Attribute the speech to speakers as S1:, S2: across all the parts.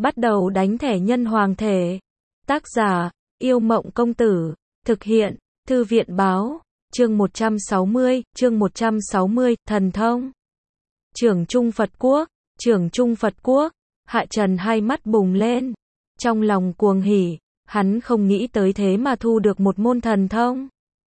S1: bắt đầu đánh thẻ nhân hoàng thể. Tác giả, Yêu Mộng Công Tử. Thực hiện, Thư viện Báo. Chương 160, Thần Thông. Trưởng Trung Phật Quốc, Trưởng Trung Phật Quốc. Hạ Trần hai mắt bùng lên. Trong lòng cuồng hỉ, hắn không nghĩ tới thế mà thu được một môn thần thông.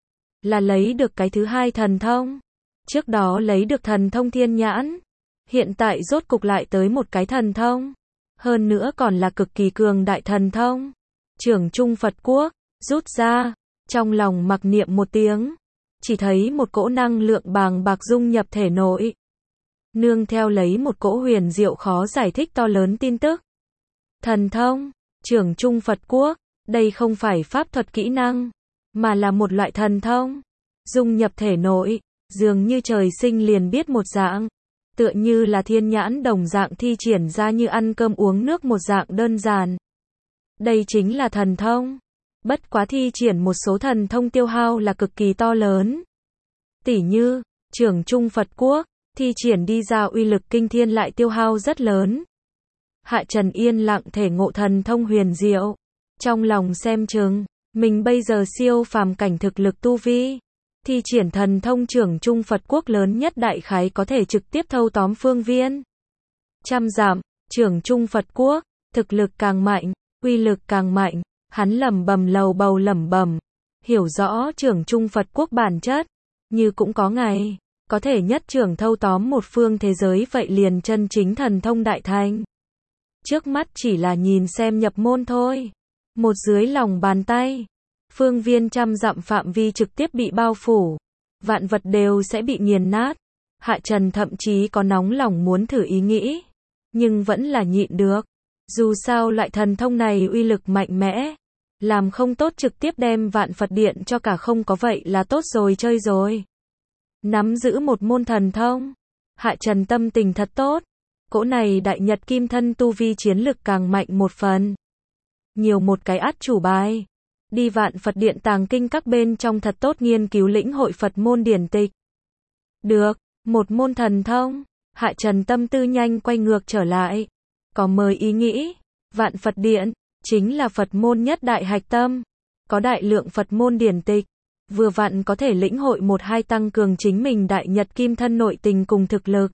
S1: Là lấy được cái thứ hai thần thông. Trước đó lấy được thần thông thiên nhãn. Hiện tại rốt cục lại tới một cái thần thông. Hơn nữa còn là cực kỳ cường đại thần thông. Trưởng Trung Phật Quốc, rút ra. Trong lòng mặc niệm một tiếng. Chỉ thấy một cỗ năng lượng bàng bạc dung nhập thể nội. Nương theo lấy một cỗ huyền diệu khó giải thích to lớn tin tức. Thần thông, Trưởng Trung Phật Quốc, đây không phải pháp thuật kỹ năng, mà là một loại thần thông. Dung nhập thể nội, dường như trời sinh liền biết một dạng. Tựa như là thiên nhãn đồng dạng thi triển ra như ăn cơm uống nước một dạng đơn giản. Đây chính là thần thông. Bất quá thi triển một số thần thông tiêu hao là cực kỳ to lớn. Tỉ như, Trưởng Trung Phật Quốc, thi triển đi ra uy lực kinh thiên lại tiêu hao rất lớn. Hạ Trần yên lặng thể ngộ thần thông huyền diệu. Trong lòng xem chừng, mình bây giờ siêu phàm cảnh thực lực tu vi. Thi triển thần thông Trưởng Trung Phật Quốc lớn nhất đại khái có thể trực tiếp thâu tóm phương viên. Trăm dặm, Trưởng Trung Phật Quốc, thực lực càng mạnh, uy lực càng mạnh. Hắn lẩm bẩm lầu bầu lẩm bẩm, hiểu rõ Trưởng Trung Phật Quốc bản chất, như cũng có ngày, có thể nhất trưởng thâu tóm một phương thế giới vậy liền chân chính thần thông đại thành. Trước mắt chỉ là nhìn xem nhập môn thôi. Một dưới lòng bàn tay, phương viên trăm dặm phạm vi trực tiếp bị bao phủ, vạn vật đều sẽ bị nghiền nát. Hạ Trần thậm chí có nóng lòng muốn thử ý nghĩ, nhưng vẫn là nhịn được. Dù sao loại thần thông này uy lực mạnh mẽ, làm không tốt trực tiếp đem Vạn Phật Điện cho cả không có vậy là tốt rồi chơi rồi. Nắm giữ một môn thần thông, Hạ Trần tâm tình thật tốt. Cỗ này đại nhật kim thân tu vi chiến lực càng mạnh một phần. Nhiều một cái át chủ bài. Đi Vạn Phật Điện tàng kinh các bên trong thật tốt nghiên cứu lĩnh hội Phật môn điển tịch. Được, một môn thần thông. Hạ Trần tâm tư nhanh quay ngược trở lại. Có mời ý nghĩ, Vạn Phật Điện chính là Phật môn nhất đại hạch tâm. Có đại lượng Phật môn điển tịch. Vừa vặn có thể lĩnh hội một hai tăng cường chính mình đại nhật kim thân nội tình cùng thực lực.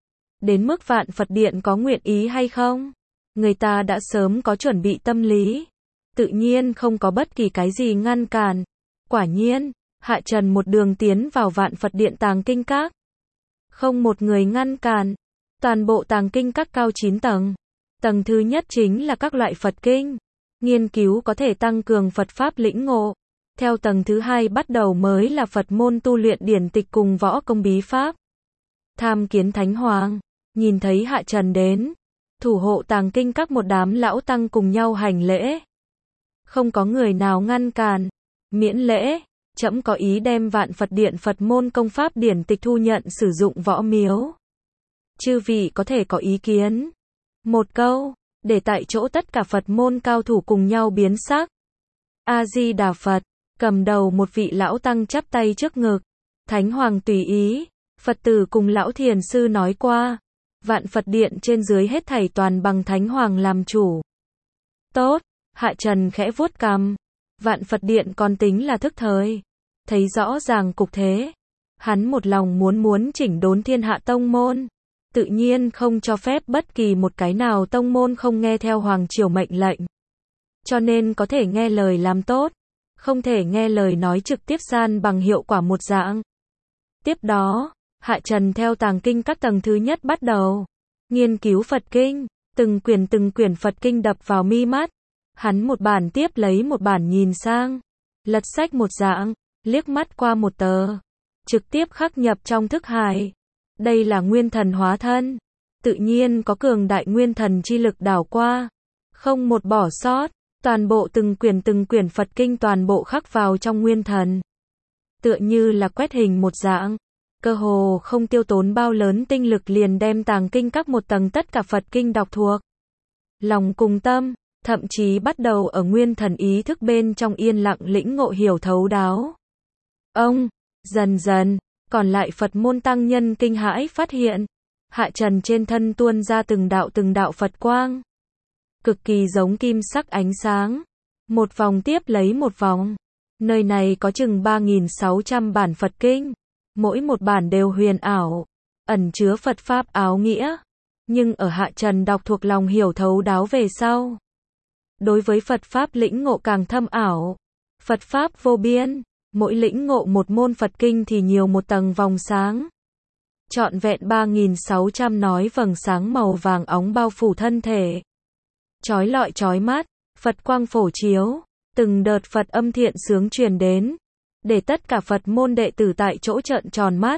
S1: Đến mức Vạn Phật Điện có nguyện ý hay không? Người ta đã sớm có chuẩn bị tâm lý. Tự nhiên không có bất kỳ cái gì ngăn cản. Quả nhiên, Hạ Trần một đường tiến vào Vạn Phật Điện tàng kinh các. Không một người ngăn cản. Toàn bộ tàng kinh các cao 9 tầng. Tầng thứ nhất chính là các loại Phật kinh. Nghiên cứu có thể tăng cường Phật Pháp lĩnh ngộ. Theo tầng thứ hai bắt đầu mới là Phật môn tu luyện điển tịch cùng võ công bí pháp. Tham kiến Thánh Hoàng. Nhìn thấy Hạ Trần đến. Thủ hộ tàng kinh các một đám lão tăng cùng nhau hành lễ. Không có người nào ngăn cản. Miễn lễ. Trẫm có ý đem Vạn Phật Điện Phật môn công pháp điển tịch thu nhận sử dụng võ miếu. Chư vị có thể có ý kiến. Một câu. Để tại chỗ tất cả Phật môn cao thủ cùng nhau biến sắc. A-di-đà Phật. Cầm đầu một vị lão tăng chắp tay trước ngực. Thánh Hoàng tùy ý. Phật tử cùng lão thiền sư nói qua. Vạn Phật Điện trên dưới hết thảy toàn bằng Thánh Hoàng làm chủ. Tốt. Hạ Trần khẽ vuốt cằm. Vạn Phật Điện còn tính là thức thời. Thấy rõ ràng cục thế. Hắn một lòng muốn chỉnh đốn thiên hạ tông môn. Tự nhiên không cho phép bất kỳ một cái nào tông môn không nghe theo Hoàng triều mệnh lệnh. Cho nên có thể nghe lời làm tốt. Không thể nghe lời nói trực tiếp san bằng hiệu quả một dạng. Tiếp đó, Hạ Trần theo tàng kinh các tầng thứ nhất bắt đầu. Nghiên cứu Phật kinh. Từng quyển Phật kinh đập vào mi mắt. Hắn một bản tiếp lấy một bản nhìn sang. Lật sách một dạng. Liếc mắt qua một tờ. Trực tiếp khắc nhập trong thức hải. Đây là nguyên thần hóa thân. Tự nhiên có cường đại nguyên thần chi lực đảo qua. Không một bỏ sót. Toàn bộ từng quyển Phật kinh toàn bộ khắc vào trong nguyên thần. Tựa như là quét hình một dạng. Cơ hồ không tiêu tốn bao lớn tinh lực liền đem tàng kinh các một tầng tất cả Phật kinh đọc thuộc. Lòng cùng tâm, thậm chí bắt đầu ở nguyên thần ý thức bên trong yên lặng lĩnh ngộ hiểu thấu đáo. Dần dần, còn lại Phật môn tăng nhân kinh hãi phát hiện. Hạ Trần trên thân tuôn ra từng đạo Phật quang. cực kỳ giống kim sắc ánh sáng. Một vòng tiếp lấy một vòng. Nơi này có chừng 3.600 bản Phật kinh. Mỗi một bản đều huyền ảo, ẩn chứa Phật Pháp áo nghĩa. Nhưng ở Hạ Trần đọc thuộc lòng hiểu thấu đáo về sau. Đối với Phật Pháp lĩnh ngộ càng thâm ảo. Phật Pháp vô biên, mỗi lĩnh ngộ một môn Phật kinh thì nhiều một tầng vòng sáng. Trọn vẹn 3.600 nói vầng sáng màu vàng óng bao phủ thân thể. Chói lọi chói mắt, Phật quang phổ chiếu, từng đợt Phật âm thiện sướng truyền đến, để tất cả Phật môn đệ tử tại chỗ trợn tròn mắt.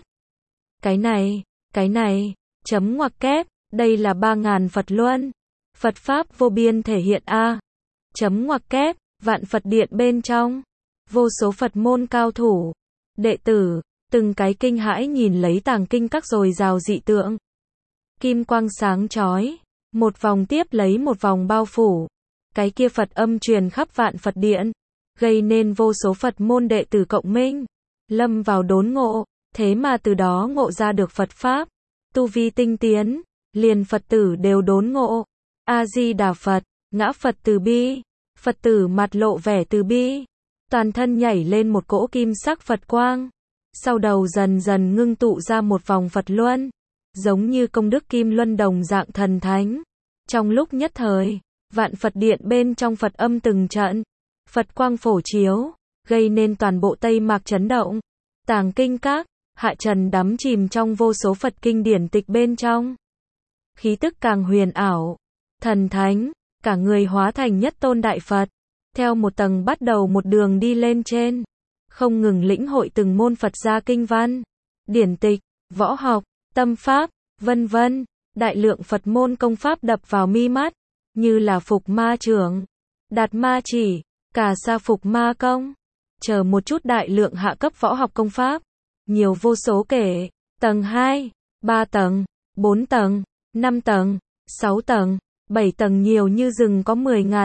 S1: Cái này, chấm ngoặc kép, đây là 3.000 Phật Luân. Phật Pháp vô biên thể hiện A. Chấm ngoặc kép, vạn Phật điện bên trong. Vô số Phật môn cao thủ, đệ tử, từng cái kinh hãi nhìn lấy tàng kinh các dồi dào dị tượng. Kim quang sáng chói, một vòng tiếp lấy một vòng bao phủ. Cái kia Phật âm truyền khắp vạn Phật điện, gây nên vô số Phật môn đệ tử cộng minh, lâm vào đốn ngộ, thế mà từ đó ngộ ra được Phật Pháp, tu vi tinh tiến, liền Phật tử đều đốn ngộ. A-di-đà Phật, ngã Phật từ bi, Phật tử mặt lộ vẻ từ bi, toàn thân nhảy lên một cỗ kim sắc Phật quang, sau đầu dần dần ngưng tụ ra một vòng Phật Luân, giống như công đức kim luân đồng dạng thần thánh. Trong lúc nhất thời, vạn Phật điện bên trong Phật âm từng trận, Phật quang phổ chiếu, gây nên toàn bộ Tây Mạc chấn động. Tàng kinh các, Hạ Trần đắm chìm trong vô số Phật kinh điển tịch bên trong. Khí tức càng huyền ảo, thần thánh, cả người hóa thành nhất tôn đại Phật, theo một tầng bắt đầu một đường đi lên trên, không ngừng lĩnh hội từng môn Phật gia kinh văn, điển tịch, võ học, tâm pháp, vân vân, đại lượng Phật môn công pháp đập vào mi mắt, như là Phục Ma Trưởng, Đạt Ma Chỉ, Cà Sa Phục Ma Công, chờ một chút đại lượng hạ cấp võ học công pháp, nhiều vô số kể, tầng 2, 3 tầng, 4 tầng, 5 tầng, 6 tầng, 7 tầng, nhiều như rừng có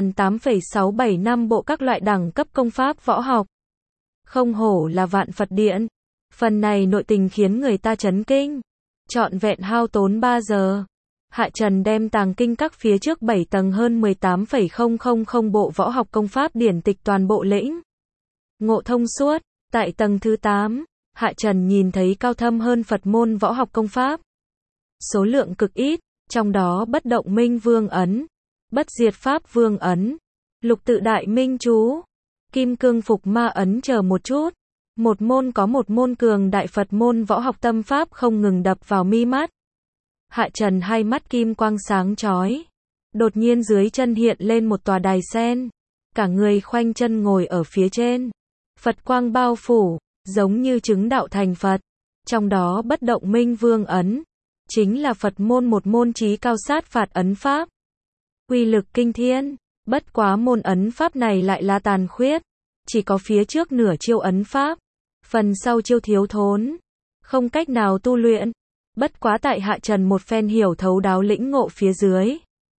S1: 10.8,675 bộ các loại đẳng cấp công pháp võ học. Không hổ là vạn Phật điện. Phần này nội tình khiến người ta chấn kinh. Trọn vẹn hao tốn 3 giờ. Hạ Trần đem tàng kinh các phía trước 7 tầng hơn 18,000 bộ võ học công pháp điển tịch toàn bộ lĩnh ngộ thông suốt. Tại tầng thứ 8, Hạ Trần nhìn thấy cao thâm hơn Phật môn võ học công pháp. Số lượng cực ít, trong đó bất động minh vương ấn, bất diệt pháp vương ấn, lục tự đại minh chú, kim cương phục ma ấn chờ một chút. Một môn có một môn cường đại Phật môn võ học tâm pháp không ngừng đập vào mi mắt. Hạ Trần hai mắt kim quang sáng chói. Đột nhiên dưới chân hiện lên một tòa đài sen. Cả người khoanh chân ngồi ở phía trên. Phật quang bao phủ, giống như chứng đạo thành Phật. Trong đó bất động minh vương ấn, chính là Phật môn một môn chí cao sát phạt ấn pháp. Uy lực kinh thiên, bất quá môn ấn pháp này lại là tàn khuyết. Chỉ có phía trước nửa chiêu ấn pháp, phần sau chiêu thiếu thốn, không cách nào tu luyện. Bất quá tại Hạ Trần một phen hiểu thấu đáo lĩnh ngộ phía dưới,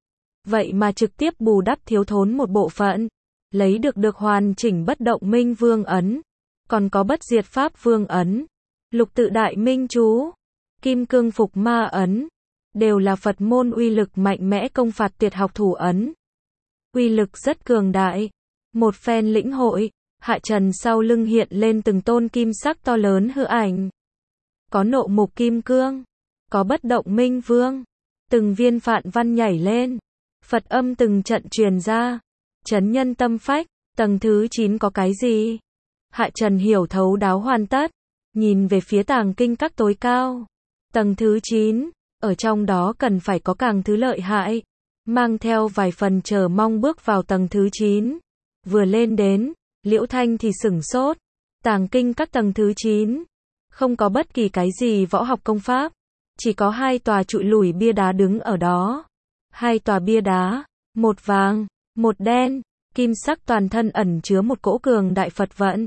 S1: vậy mà trực tiếp bù đắp thiếu thốn một bộ phận, lấy được hoàn chỉnh bất động minh vương ấn, còn có bất diệt pháp vương ấn, lục tự đại minh chú, kim cương phục ma ấn, đều là Phật môn uy lực mạnh mẽ công phạt tuyệt học thủ ấn. Uy lực rất cường đại. Một phen lĩnh hội, Hạ Trần sau lưng hiện lên từng tôn kim sắc to lớn hư ảnh. Có nộ mục kim cương, có bất động minh vương, từng viên phạn văn nhảy lên, Phật âm từng trận truyền ra, chấn nhân tâm phách. Tầng thứ 9 có cái gì? Hạ Trần hiểu thấu đáo hoàn tất, nhìn về phía tàng kinh các tối cao. Tầng thứ 9, ở trong đó cần phải có càng thứ lợi hại, mang theo vài phần chờ mong bước vào tầng thứ 9. Vừa lên đến, Liễu Thanh thì sửng sốt. Tàng kinh các tầng thứ 9, không có bất kỳ cái gì võ học công pháp, chỉ có 2 tòa trụi lủi bia đá đứng ở đó. 2 tòa bia đá, một vàng, một đen, kim sắc toàn thân ẩn chứa một cỗ cường đại Phật vận.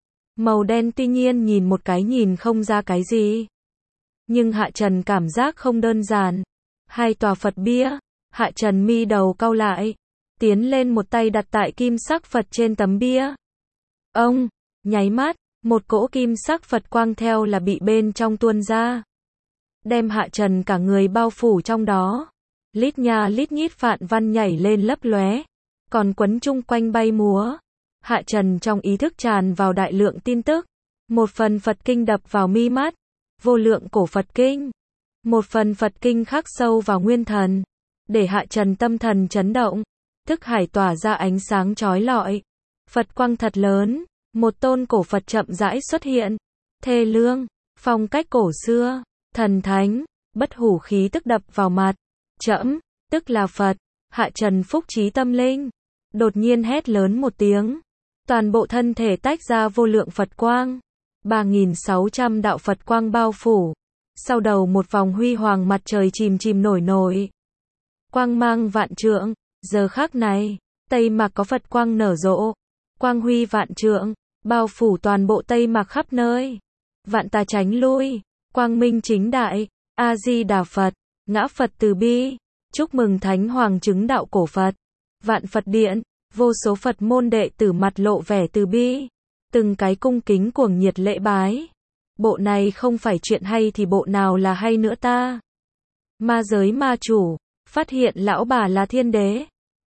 S1: Màu đen tuy nhiên nhìn một cái nhìn không ra cái gì, nhưng Hạ Trần cảm giác không đơn giản. 2 tòa Phật bia, Hạ Trần mi đầu cau lại, tiến lên một tay đặt tại kim sắc Phật trên tấm bia. Ông, nháy mắt, một cỗ kim sắc Phật quang theo là bị bên trong tuôn ra, đem Hạ Trần cả người bao phủ trong đó. Lít nha lít nhít phạn văn nhảy lên lấp lóe, còn quấn chung quanh bay múa. Hạ Trần trong ý thức tràn vào đại lượng tin tức. Một phần Phật kinh đập vào mi mắt, vô lượng cổ Phật kinh. Một phần Phật kinh khắc sâu vào nguyên thần, để Hạ Trần tâm thần chấn động, thức hải tỏa ra ánh sáng chói lọi. Phật quang thật lớn, một tôn cổ Phật chậm rãi xuất hiện, thê lương, phong cách cổ xưa, thần thánh, bất hủ khí tức đập vào mặt. Trẫm, tức là Phật. Hạ Trần phúc trí tâm linh, đột nhiên hét lớn một tiếng, toàn bộ thân thể tách ra vô lượng Phật quang, 3.600 đạo Phật quang bao phủ. Sau đầu một vòng huy hoàng mặt trời chìm chìm nổi nổi, quang mang vạn trượng. Giờ khắc này, Tây Mạc có Phật quang nở rộ, quang huy vạn trượng, bao phủ toàn bộ Tây Mạc khắp nơi. Vạn tà tránh lui, quang minh chính đại, A Di Đà Phật, ngã Phật từ bi, chúc mừng Thánh Hoàng chứng đạo cổ Phật. Vạn Phật điện, vô số Phật môn đệ tử mặt lộ vẻ từ bi, từng cái cung kính cuồng nhiệt lễ bái. Bộ này không phải chuyện hay thì bộ nào là hay nữa ta? Ma giới ma chủ, phát hiện lão bà là thiên đế.